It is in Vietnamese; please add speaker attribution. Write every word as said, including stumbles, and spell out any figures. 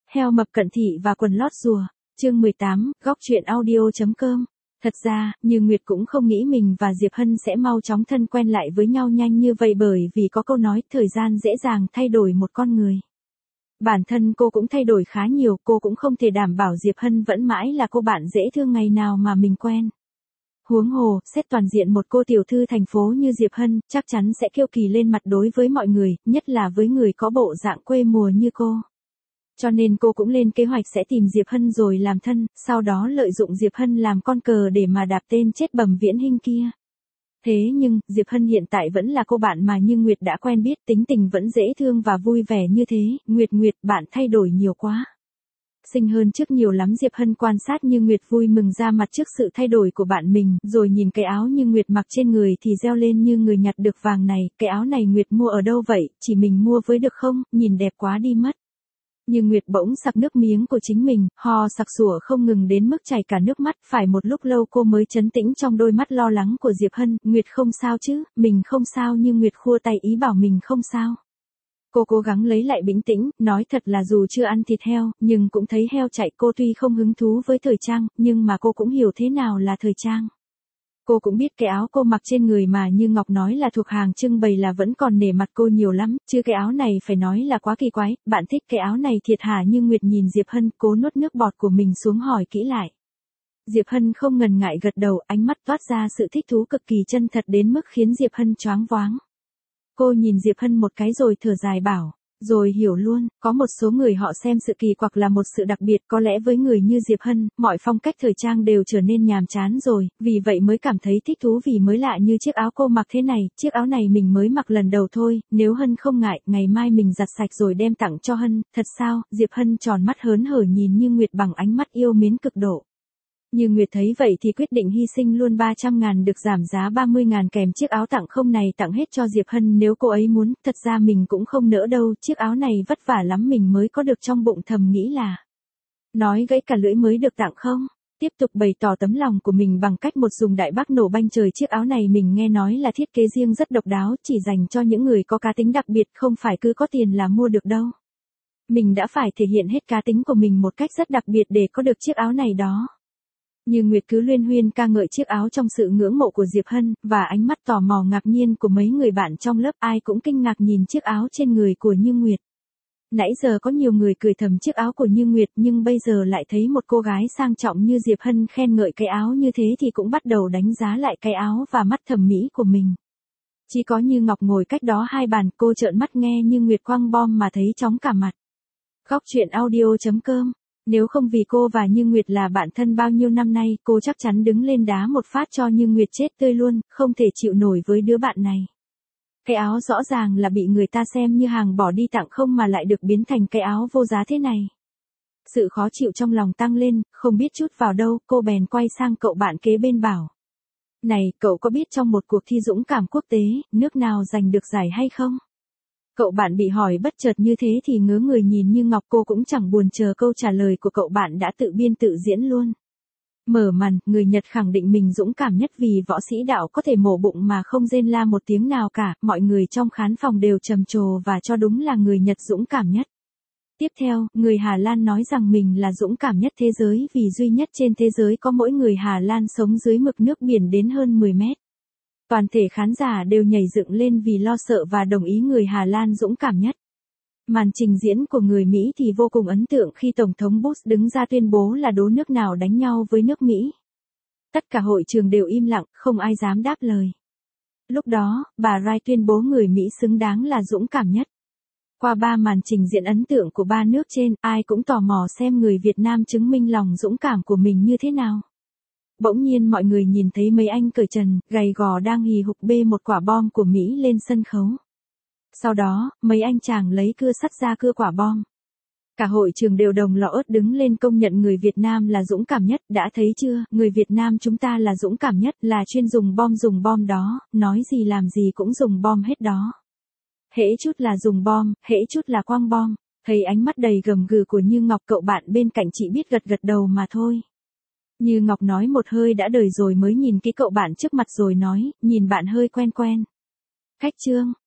Speaker 1: Heo mập cận thị và quần lót rùa, chương mười tám, góc truyện audio.com. Thật ra, Như Nguyệt cũng không nghĩ mình và Diệp Hân sẽ mau chóng thân quen lại với nhau nhanh như vậy bởi vì có câu nói thời gian dễ dàng thay đổi một con người. Bản thân cô cũng thay đổi khá nhiều, cô cũng không thể đảm bảo Diệp Hân vẫn mãi là cô bạn dễ thương ngày nào mà mình quen. Huống hồ, xét toàn diện một cô tiểu thư thành phố như Diệp Hân, chắc chắn sẽ kiêu kỳ lên mặt đối với mọi người, nhất là với người có bộ dạng quê mùa như cô. Cho nên cô cũng lên kế hoạch sẽ tìm Diệp Hân rồi làm thân, sau đó lợi dụng Diệp Hân làm con cờ để mà đạp tên chết Bẩm Viễn Hinh kia. Thế nhưng, Diệp Hân hiện tại vẫn là cô bạn mà Như Nguyệt đã quen biết, tính tình vẫn dễ thương và vui vẻ như thế. Nguyệt Nguyệt, bạn thay đổi nhiều quá. Xinh hơn trước nhiều lắm. Diệp Hân quan sát Như Nguyệt vui mừng ra mặt trước sự thay đổi của bạn mình, rồi nhìn cái áo Như Nguyệt mặc trên người thì reo lên như người nhặt được vàng này, cái áo này Nguyệt mua ở đâu vậy, chỉ mình mua với được không, nhìn đẹp quá đi mất. Như Nguyệt bỗng sặc nước miếng của chính mình, ho sặc sủa không ngừng đến mức chảy cả nước mắt, phải một lúc lâu cô mới trấn tĩnh trong đôi mắt lo lắng của Diệp Hân. Nguyệt không sao chứ, mình không sao. Như Nguyệt khua tay ý bảo mình không sao. Cô cố gắng lấy lại bình tĩnh, nói thật là dù chưa ăn thịt heo, nhưng cũng thấy heo chạy. Cô tuy không hứng thú với thời trang, nhưng mà cô cũng hiểu thế nào là thời trang. Cô cũng biết cái áo cô mặc trên người mà Như Ngọc nói là thuộc hàng trưng bày là vẫn còn nể mặt cô nhiều lắm, chứ cái áo này phải nói là quá kỳ quái. Bạn thích cái áo này thiệt hả? Như Nguyệt nhìn Diệp Hân, cố nuốt nước bọt của mình xuống hỏi kỹ lại. Diệp Hân không ngần ngại gật đầu, ánh mắt toát ra sự thích thú cực kỳ chân thật đến mức khiến Diệp Hân choáng váng. Cô nhìn Diệp Hân một cái rồi thở dài bảo, rồi hiểu luôn, có một số người họ xem sự kỳ quặc là một sự đặc biệt, có lẽ với người như Diệp Hân, mọi phong cách thời trang đều trở nên nhàm chán rồi, vì vậy mới cảm thấy thích thú vì mới lạ như chiếc áo cô mặc thế này. Chiếc áo này mình mới mặc lần đầu thôi, nếu Hân không ngại, ngày mai mình giặt sạch rồi đem tặng cho Hân. Thật sao? Diệp Hân tròn mắt hớn hở nhìn Như Nguyệt bằng ánh mắt yêu mến cực độ. Như Nguyệt thấy vậy thì quyết định hy sinh luôn ba trăm ngàn được giảm giá ba mươi ngàn kèm chiếc áo tặng không này tặng hết cho Diệp Hân nếu cô ấy muốn. Thật ra mình cũng không nỡ đâu, chiếc áo này vất vả lắm mình mới có được, trong bụng thầm nghĩ là nói gãy cả lưỡi mới được tặng không. Tiếp tục bày tỏ tấm lòng của mình bằng cách một dùng đại bác nổ banh trời. Chiếc áo này mình nghe nói là thiết kế riêng rất độc đáo, chỉ dành cho những người có cá tính đặc biệt, không phải cứ có tiền là mua được đâu. Mình đã phải thể hiện hết cá tính của mình một cách rất đặc biệt để có được chiếc áo này đó. Như Nguyệt cứ luyên huyên ca ngợi chiếc áo trong sự ngưỡng mộ của Diệp Hân, và ánh mắt tò mò ngạc nhiên của mấy người bạn trong lớp, ai cũng kinh ngạc nhìn chiếc áo trên người của Như Nguyệt. Nãy giờ có nhiều người cười thầm chiếc áo của Như Nguyệt, nhưng bây giờ lại thấy một cô gái sang trọng như Diệp Hân khen ngợi cái áo như thế thì cũng bắt đầu đánh giá lại cái áo và mắt thẩm mỹ của mình. Chỉ có Như Ngọc ngồi cách đó hai bàn, cô trợn mắt nghe Như Nguyệt quăng bom mà thấy chóng cả mặt. Góc truyện audio.com. Nếu không vì cô và Như Nguyệt là bạn thân bao nhiêu năm nay, cô chắc chắn đứng lên đá một phát cho Như Nguyệt chết tươi luôn, không thể chịu nổi với đứa bạn này. Cái áo rõ ràng là bị người ta xem như hàng bỏ đi tặng không mà lại được biến thành cái áo vô giá thế này. Sự khó chịu trong lòng tăng lên, không biết chút vào đâu, cô bèn quay sang cậu bạn kế bên bảo. Này, cậu có biết trong một cuộc thi dũng cảm quốc tế, nước nào giành được giải hay không? Cậu bạn bị hỏi bất chợt như thế thì ngớ người nhìn Như Ngọc, cô cũng chẳng buồn chờ câu trả lời của cậu bạn đã tự biên tự diễn luôn. Mở màn, người Nhật khẳng định mình dũng cảm nhất vì võ sĩ đạo có thể mổ bụng mà không rên la một tiếng nào cả, mọi người trong khán phòng đều trầm trồ và cho đúng là người Nhật dũng cảm nhất. Tiếp theo, người Hà Lan nói rằng mình là dũng cảm nhất thế giới vì duy nhất trên thế giới có mỗi người Hà Lan sống dưới mực nước biển đến hơn mười mét. Toàn thể khán giả đều nhảy dựng lên vì lo sợ và đồng ý người Hà Lan dũng cảm nhất. Màn trình diễn của người Mỹ thì vô cùng ấn tượng khi Tổng thống Bush đứng ra tuyên bố là đố nước nào đánh nhau với nước Mỹ. Tất cả hội trường đều im lặng, không ai dám đáp lời. Lúc đó, bà Rai tuyên bố người Mỹ xứng đáng là dũng cảm nhất. Qua ba màn trình diễn ấn tượng của ba nước trên, ai cũng tò mò xem người Việt Nam chứng minh lòng dũng cảm của mình như thế nào. Bỗng nhiên mọi người nhìn thấy mấy anh cởi trần, gầy gò đang hì hục bê một quả bom của Mỹ lên sân khấu. Sau đó, mấy anh chàng lấy cưa sắt ra cưa quả bom. Cả hội trường đều đồng lõ ớt đứng lên công nhận người Việt Nam là dũng cảm nhất. Đã thấy chưa, người Việt Nam chúng ta là dũng cảm nhất, là chuyên dùng bom dùng bom đó, nói gì làm gì cũng dùng bom hết đó. Hễ chút là dùng bom, hễ chút là quăng bom. Thấy ánh mắt đầy gầm gừ của Như Ngọc, cậu bạn bên cạnh chỉ biết gật gật đầu mà thôi. Như Ngọc nói một hơi đã đời rồi mới nhìn cái cậu bạn trước mặt rồi nói, nhìn bạn hơi quen quen. Khách trương,